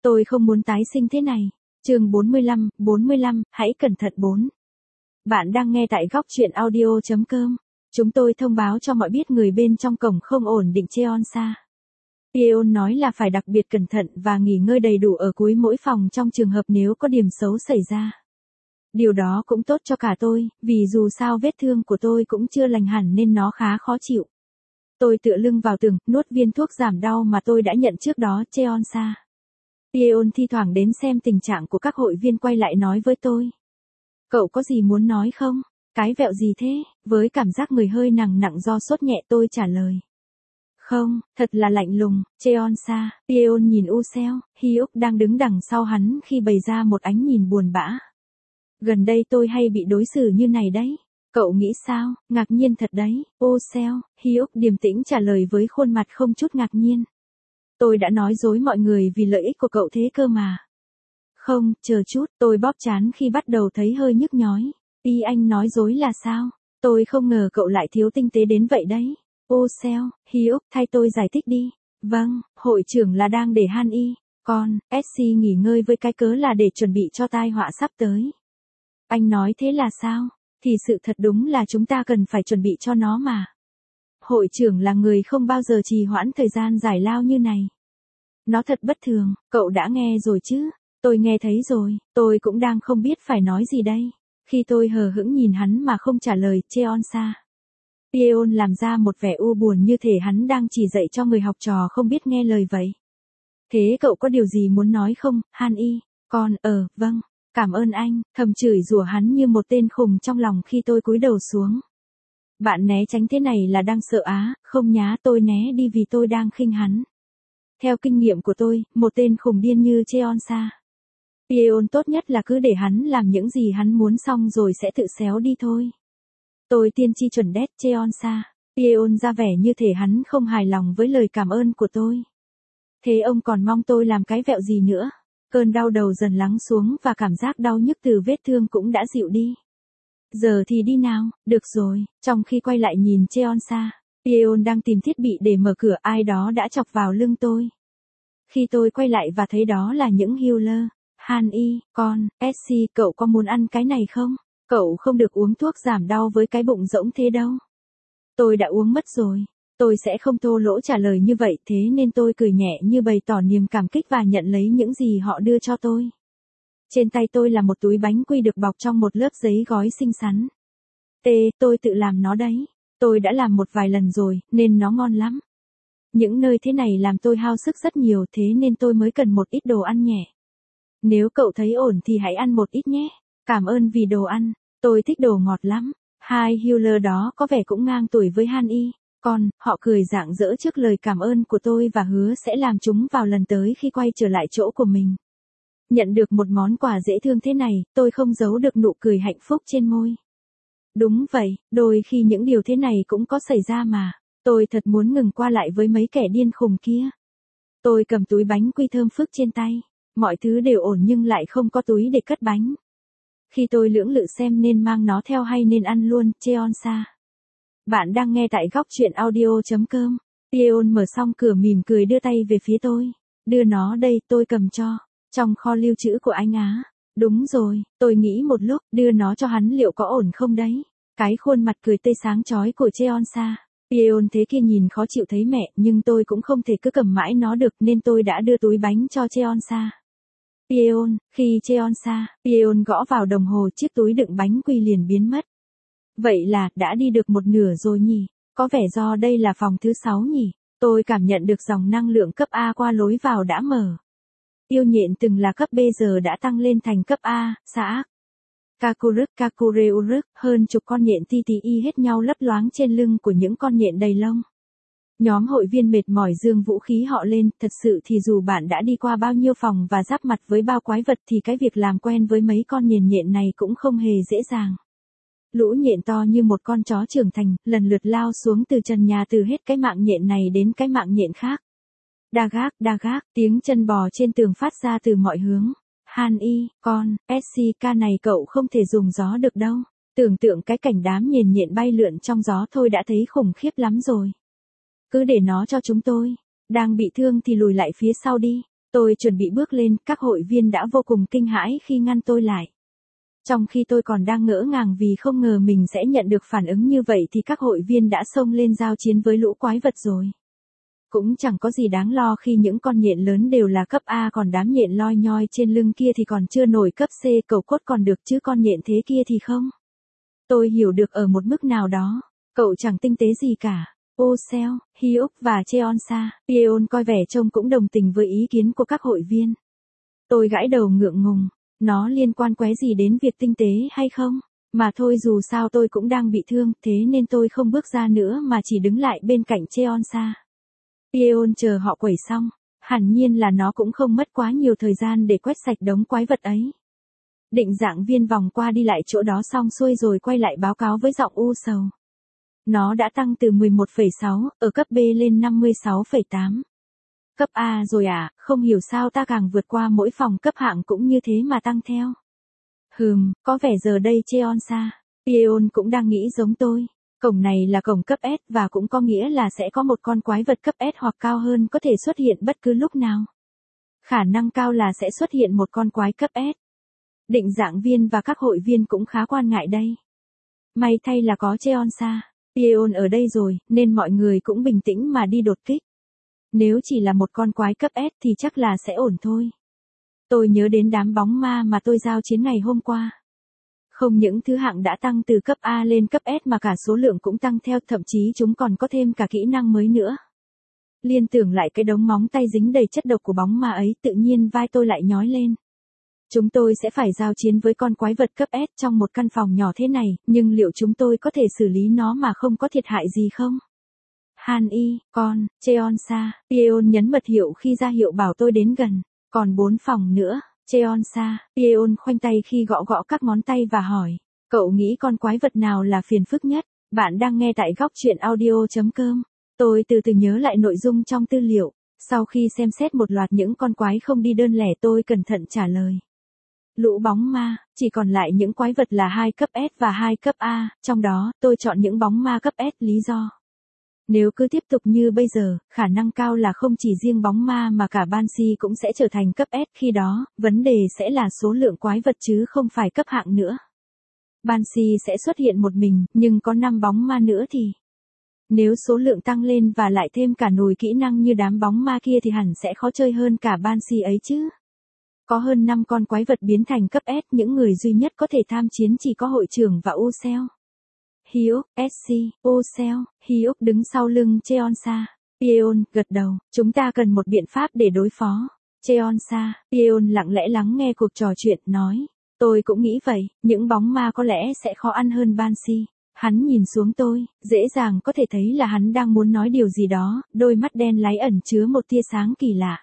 Tôi không muốn tái sinh thế này. Chương 45, hãy cẩn thận 4. Bạn đang nghe tại góc truyện audio.com. Chúng tôi thông báo cho mọi biết người bên trong cổng không ổn định Cheonsa. Yeon nói là phải đặc biệt cẩn thận và nghỉ ngơi đầy đủ ở cuối mỗi phòng trong trường hợp nếu có điểm xấu xảy ra. Điều đó cũng tốt cho cả tôi, vì dù sao vết thương của tôi cũng chưa lành hẳn nên nó khá khó chịu. Tôi tựa lưng vào tường, nuốt viên thuốc giảm đau mà tôi đã nhận trước đó, Cheonsa. Yeon thi thoảng đến xem tình trạng của các hội viên quay lại nói với tôi. Cậu có gì muốn nói không? Cái vẹo gì thế? Với cảm giác người hơi nặng do sốt nhẹ tôi trả lời. Không, thật là lạnh lùng, Cheonsa. Yeon nhìn Useo, Hyuk đang đứng đằng sau hắn khi bày ra một ánh nhìn buồn bã. Gần đây tôi hay bị đối xử như này đấy. Cậu nghĩ sao? Ngạc nhiên thật đấy, Useo. Hyuk điềm tĩnh trả lời với khuôn mặt không chút ngạc nhiên. Tôi đã nói dối mọi người vì lợi ích của cậu thế cơ mà. Không, chờ chút, tôi bóp trán khi bắt đầu thấy hơi nhức nhói. Ý anh nói dối là sao? Tôi không ngờ cậu lại thiếu tinh tế đến vậy đấy. Useo, Hyuk, thay tôi giải thích đi. Vâng, hội trưởng là đang để Han Y, còn SC nghỉ ngơi với cái cớ là để chuẩn bị cho tai họa sắp tới. Anh nói thế là sao? Thì sự thật đúng là chúng ta cần phải chuẩn bị cho nó mà. Hội trưởng là người không bao giờ trì hoãn thời gian giải lao như này. Nó thật bất thường, cậu đã nghe rồi chứ? Tôi nghe thấy rồi, tôi cũng đang không biết phải nói gì đây. Khi tôi hờ hững nhìn hắn mà không trả lời, Cheonsa. Yeon làm ra một vẻ u buồn như thể hắn đang chỉ dạy cho người học trò không biết nghe lời vậy. Thế cậu có điều gì muốn nói không, Han Y? Vâng, cảm ơn anh, thầm chửi rủa hắn như một tên khùng trong lòng khi tôi cúi đầu xuống. Bạn né tránh thế này là đang sợ á, không nhá, tôi né đi vì tôi đang khinh hắn. Theo kinh nghiệm của tôi, một tên khùng điên như Cheonsa. Yeon tốt nhất là cứ để hắn làm những gì hắn muốn xong rồi sẽ tự xéo đi thôi. Tôi tiên tri chuẩn đét, Cheonsa. Yeon ra vẻ như thể hắn không hài lòng với lời cảm ơn của tôi. Thế ông còn mong tôi làm cái vẹo gì nữa? Cơn đau đầu dần lắng xuống và cảm giác đau nhức từ vết thương cũng đã dịu đi. Giờ thì đi nào, được rồi. Trong khi quay lại nhìn Cheonsa, Yeon đang tìm thiết bị để mở cửa, ai đó đã chọc vào lưng tôi. Khi tôi quay lại và thấy đó là những healer. Han Y, SC, cậu có muốn ăn cái này không? Cậu không được uống thuốc giảm đau với cái bụng rỗng thế đâu. Tôi đã uống mất rồi. Tôi sẽ không thô lỗ trả lời như vậy, thế nên tôi cười nhẹ như bày tỏ niềm cảm kích và nhận lấy những gì họ đưa cho tôi. Trên tay tôi là một túi bánh quy được bọc trong một lớp giấy gói xinh xắn. Tôi tự làm nó đấy. Tôi đã làm một vài lần rồi, nên nó ngon lắm. Những nơi thế này làm tôi hao sức rất nhiều, thế nên tôi mới cần một ít đồ ăn nhẹ. Nếu cậu thấy ổn thì hãy ăn một ít nhé. Cảm ơn vì đồ ăn, tôi thích đồ ngọt lắm. Hai healer đó có vẻ cũng ngang tuổi với Han Y, họ cười rạng rỡ trước lời cảm ơn của tôi và hứa sẽ làm chúng vào lần tới khi quay trở lại chỗ của mình. Nhận được một món quà dễ thương thế này, tôi không giấu được nụ cười hạnh phúc trên môi. Đúng vậy, đôi khi những điều thế này cũng có xảy ra mà. Tôi thật muốn ngừng qua lại với mấy kẻ điên khùng kia. Tôi cầm túi bánh quy thơm phức trên tay. Mọi thứ đều ổn nhưng lại không có túi để cất bánh. Khi tôi lưỡng lự xem nên mang nó theo hay nên ăn luôn, Cheonsa. Bạn đang nghe tại góc truyện audio.com. Yeon mở xong cửa mỉm cười đưa tay về phía tôi. Đưa nó đây, tôi cầm cho. Trong kho lưu trữ của anh á. Đúng rồi, tôi nghĩ một lúc, đưa nó cho hắn liệu có ổn không đấy. Cái khuôn mặt cười tươi sáng chói của Cheonsa. Yeon thế kia nhìn khó chịu thấy mẹ, nhưng tôi cũng không thể cứ cầm mãi nó được nên tôi đã đưa túi bánh cho Cheonsa. Khi Yeon gõ vào đồng hồ, chiếc túi đựng bánh quy liền biến mất. Vậy là, đã đi được một nửa rồi nhỉ? Có vẻ do đây là phòng thứ 6 nhỉ? Tôi cảm nhận được dòng năng lượng cấp A qua lối vào đã mở. Yêu nhện từng là cấp B giờ đã tăng lên thành cấp A, xã. Kakureuruk, hơn chục con nhện TTI hết nhau lấp loáng trên lưng của những con nhện đầy lông. Nhóm hội viên mệt mỏi giương vũ khí họ lên, thật sự thì dù bạn đã đi qua bao nhiêu phòng và giáp mặt với bao quái vật thì cái việc làm quen với mấy con nhện này cũng không hề dễ dàng. Lũ nhện to như một con chó trưởng thành, lần lượt lao xuống từ trần nhà từ hết cái mạng nhện này đến cái mạng nhện khác. Đa gác, tiếng chân bò trên tường phát ra từ mọi hướng. Han Y, SCK này cậu không thể dùng gió được đâu. Tưởng tượng cái cảnh đám nhện bay lượn trong gió thôi đã thấy khủng khiếp lắm rồi. Cứ để nó cho chúng tôi. Đang bị thương thì lùi lại phía sau đi. Tôi chuẩn bị bước lên, các hội viên đã vô cùng kinh hãi khi ngăn tôi lại. Trong khi tôi còn đang ngỡ ngàng vì không ngờ mình sẽ nhận được phản ứng như vậy thì các hội viên đã xông lên giao chiến với lũ quái vật rồi. Cũng chẳng có gì đáng lo khi những con nhện lớn đều là cấp A, còn đám nhện loi nhoi trên lưng kia thì còn chưa nổi cấp C, cậu cốt còn được chứ con nhện thế kia thì không. Tôi hiểu được ở một mức nào đó, cậu chẳng tinh tế gì cả. Ocel, Hyuk và Cheonsa, Yeon coi vẻ trông cũng đồng tình với ý kiến của các hội viên. Tôi gãi đầu ngượng ngùng, nó liên quan qué gì đến việc tinh tế hay không? Mà thôi, dù sao tôi cũng đang bị thương, thế nên tôi không bước ra nữa mà chỉ đứng lại bên cạnh Cheonsa. Yeon chờ họ quẩy xong, hẳn nhiên là nó cũng không mất quá nhiều thời gian để quét sạch đống quái vật ấy. Định dạng viên vòng qua đi lại chỗ đó xong xuôi rồi quay lại báo cáo với giọng u sầu. Nó đã tăng từ 11,6 ở cấp B lên 56,8. Cấp A rồi à, không hiểu sao ta càng vượt qua mỗi phòng cấp hạng cũng như thế mà tăng theo. Có vẻ giờ đây Cheonsa, Yeon cũng đang nghĩ giống tôi. Cổng này là cổng cấp S và cũng có nghĩa là sẽ có một con quái vật cấp S hoặc cao hơn có thể xuất hiện bất cứ lúc nào. Khả năng cao là sẽ xuất hiện một con quái cấp S. Định dạng viên và các hội viên cũng khá quan ngại đây. May thay là có Cheonsa, Yeon ở đây rồi, nên mọi người cũng bình tĩnh mà đi đột kích. Nếu chỉ là một con quái cấp S thì chắc là sẽ ổn thôi. Tôi nhớ đến đám bóng ma mà tôi giao chiến ngày hôm qua. Không những thứ hạng đã tăng từ cấp A lên cấp S mà cả số lượng cũng tăng theo, thậm chí chúng còn có thêm cả kỹ năng mới nữa. Liên tưởng lại cái đống móng tay dính đầy chất độc của bóng ma ấy, tự nhiên vai tôi lại nhói lên. Chúng tôi sẽ phải giao chiến với con quái vật cấp S trong một căn phòng nhỏ thế này, nhưng liệu chúng tôi có thể xử lý nó mà không có thiệt hại gì không? Han Y, con, Cheonsa, Yeon nhấn mật hiệu khi ra hiệu bảo tôi đến gần. Còn 4 phòng nữa, Cheonsa, Yeon khoanh tay khi gõ gõ các ngón tay và hỏi. Cậu nghĩ con quái vật nào là phiền phức nhất? Bạn đang nghe tại góc truyện audio.com. Tôi từ từ nhớ lại nội dung trong tư liệu. Sau khi xem xét một loạt những con quái không đi đơn lẻ, tôi cẩn thận trả lời. Lũ bóng ma, chỉ còn lại những quái vật là 2 cấp S và 2 cấp A, trong đó, tôi chọn những bóng ma cấp S, lý do. Nếu cứ tiếp tục như bây giờ, khả năng cao là không chỉ riêng bóng ma mà cả Banshee cũng sẽ trở thành cấp S, khi đó, vấn đề sẽ là số lượng quái vật chứ không phải cấp hạng nữa. Banshee sẽ xuất hiện một mình, nhưng có 5 bóng ma nữa thì... Nếu số lượng tăng lên và lại thêm cả nồi kỹ năng như đám bóng ma kia thì hẳn sẽ khó chơi hơn cả Banshee ấy chứ. Có hơn 5 con quái vật biến thành cấp S, những người duy nhất có thể tham chiến chỉ có hội trưởng và Ocel. Hyuk, SC, Ocel, Hyuk đứng sau lưng Cheonsa. Yeon gật đầu, chúng ta cần một biện pháp để đối phó. Cheonsa, Yeon lặng lẽ lắng nghe cuộc trò chuyện, nói. Tôi cũng nghĩ vậy, những bóng ma có lẽ sẽ khó ăn hơn Banshee. Hắn nhìn xuống tôi, dễ dàng có thể thấy là hắn đang muốn nói điều gì đó, đôi mắt đen láy ẩn chứa một tia sáng kỳ lạ.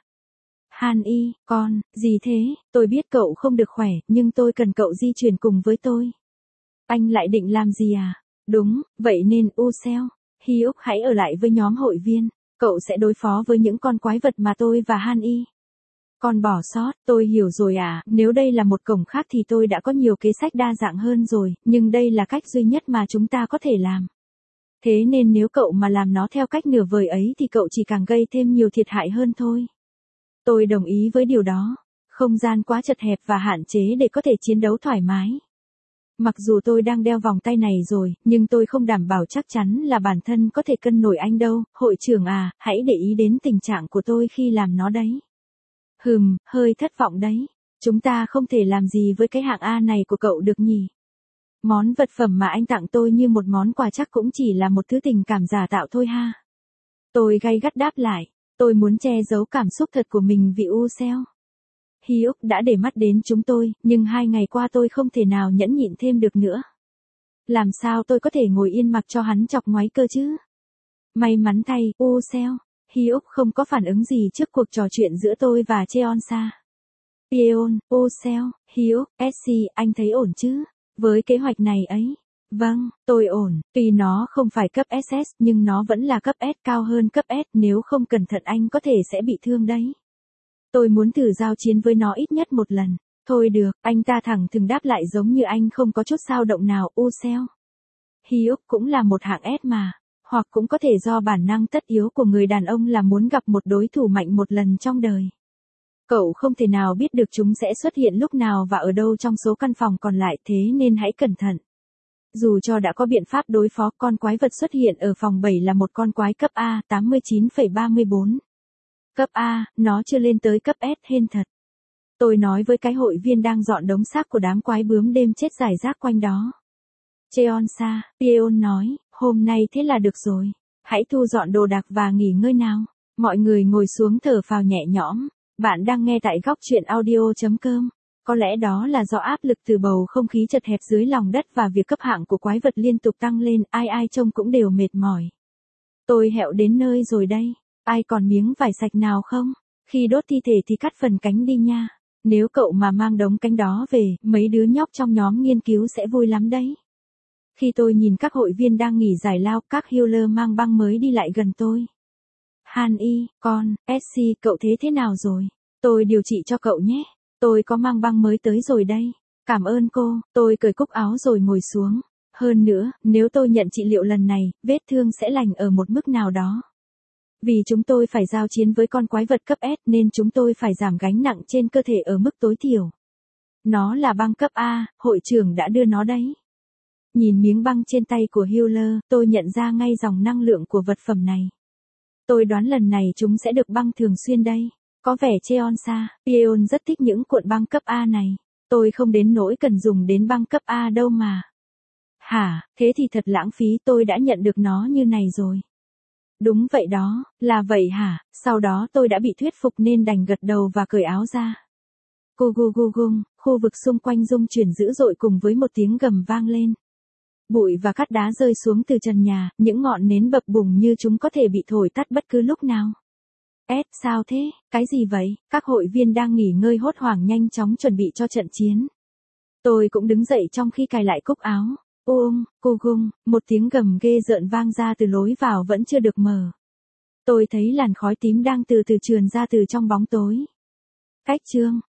Han Y, con, gì thế, tôi biết cậu không được khỏe, nhưng tôi cần cậu di chuyển cùng với tôi. Anh lại định làm gì à? Đúng, vậy nên Ocel, Hyuk hãy ở lại với nhóm hội viên, cậu sẽ đối phó với những con quái vật mà tôi và Han Y. Con bỏ sót, tôi hiểu rồi à, nếu đây là một cổng khác thì tôi đã có nhiều kế sách đa dạng hơn rồi, nhưng đây là cách duy nhất mà chúng ta có thể làm. Thế nên nếu cậu mà làm nó theo cách nửa vời ấy thì cậu chỉ càng gây thêm nhiều thiệt hại hơn thôi. Tôi đồng ý với điều đó, không gian quá chật hẹp và hạn chế để có thể chiến đấu thoải mái. Mặc dù tôi đang đeo vòng tay này rồi, nhưng tôi không đảm bảo chắc chắn là bản thân có thể cân nổi anh đâu, hội trưởng à, hãy để ý đến tình trạng của tôi khi làm nó đấy. Hơi thất vọng đấy, chúng ta không thể làm gì với cái hạng A này của cậu được nhỉ. Món vật phẩm mà anh tặng tôi như một món quà chắc cũng chỉ là một thứ tình cảm giả tạo thôi ha. Tôi gay gắt đáp lại, tôi muốn che giấu cảm xúc thật của mình vì Ocel. Hyuk đã để mắt đến chúng tôi, nhưng 2 ngày qua tôi không thể nào nhẫn nhịn thêm được nữa. Làm sao tôi có thể ngồi yên mặc cho hắn chọc ngoáy cơ chứ? May mắn thay, Ocel, Hyuk không có phản ứng gì trước cuộc trò chuyện giữa tôi và Cheonsa. Yeon, Ocel, Hyuk, SC, anh thấy ổn chứ? Với kế hoạch này ấy. Vâng, tôi ổn, tuy nó không phải cấp SS nhưng nó vẫn là cấp S, cao hơn cấp S, nếu không cẩn thận anh có thể sẽ bị thương đấy. Tôi muốn thử giao chiến với nó ít nhất một lần. Thôi được, anh ta thẳng thừng đáp lại giống như anh không có chút dao động nào. Ocel, Hyuk cũng là một hạng S mà. Hoặc cũng có thể do bản năng tất yếu của người đàn ông là muốn gặp một đối thủ mạnh một lần trong đời. Cậu không thể nào biết được chúng sẽ xuất hiện lúc nào và ở đâu trong số căn phòng còn lại, thế nên hãy cẩn thận. Dù cho đã có biện pháp đối phó, con quái vật xuất hiện ở phòng 7 là một con quái cấp A, 89,34. Cấp A, nó chưa lên tới cấp S hên thật. Tôi nói với cái hội viên đang dọn đống xác của đám quái bướm đêm chết rải rác quanh đó. Cheonsa, Pieon nói, hôm nay thế là được rồi. Hãy thu dọn đồ đạc và nghỉ ngơi nào. Mọi người ngồi xuống thở phào nhẹ nhõm. Bạn đang nghe tại góc truyện audio.com. Có lẽ đó là do áp lực từ bầu không khí chật hẹp dưới lòng đất và việc cấp hạng của quái vật liên tục tăng lên, ai ai trông cũng đều mệt mỏi. Tôi hẹo đến nơi rồi đây. Ai còn miếng vải sạch nào không? Khi đốt thi thể thì cắt phần cánh đi nha. Nếu cậu mà mang đống cánh đó về, mấy đứa nhóc trong nhóm nghiên cứu sẽ vui lắm đấy. Khi tôi nhìn các hội viên đang nghỉ giải lao, các healer mang băng mới đi lại gần tôi. Han Y, con, SC, cậu thế nào rồi? Tôi điều trị cho cậu nhé. Tôi có mang băng mới tới rồi đây. Cảm ơn cô, tôi cởi cúc áo rồi ngồi xuống. Hơn nữa, nếu tôi nhận trị liệu lần này, vết thương sẽ lành ở một mức nào đó. Vì chúng tôi phải giao chiến với con quái vật cấp S nên chúng tôi phải giảm gánh nặng trên cơ thể ở mức tối thiểu. Nó là băng cấp A, hội trưởng đã đưa nó đấy. Nhìn miếng băng trên tay của healer, tôi nhận ra ngay dòng năng lượng của vật phẩm này. Tôi đoán lần này chúng sẽ được băng thường xuyên đây. Có vẻ Cheonsa, Pieon rất thích những cuộn băng cấp A này. Tôi không đến nỗi cần dùng đến băng cấp A đâu mà. Hả, thế thì thật lãng phí, tôi đã nhận được nó như này rồi. Đúng vậy đó, là vậy hả? Sau đó tôi đã bị thuyết phục nên đành gật đầu và cởi áo ra. Gu gu gu gung, khu vực xung quanh rung chuyển dữ dội cùng với một tiếng gầm vang lên. Bụi và cát đá rơi xuống từ trần nhà, những ngọn nến bập bùng như chúng có thể bị thổi tắt bất cứ lúc nào. Sao thế? Cái gì vậy? Các hội viên đang nghỉ ngơi hốt hoảng nhanh chóng chuẩn bị cho trận chiến. Tôi cũng đứng dậy trong khi cài lại cúc áo. Cô gung, một tiếng gầm ghê rợn vang ra từ lối vào vẫn chưa được mở. Tôi thấy làn khói tím đang từ từ trườn ra từ trong bóng tối. Cách chương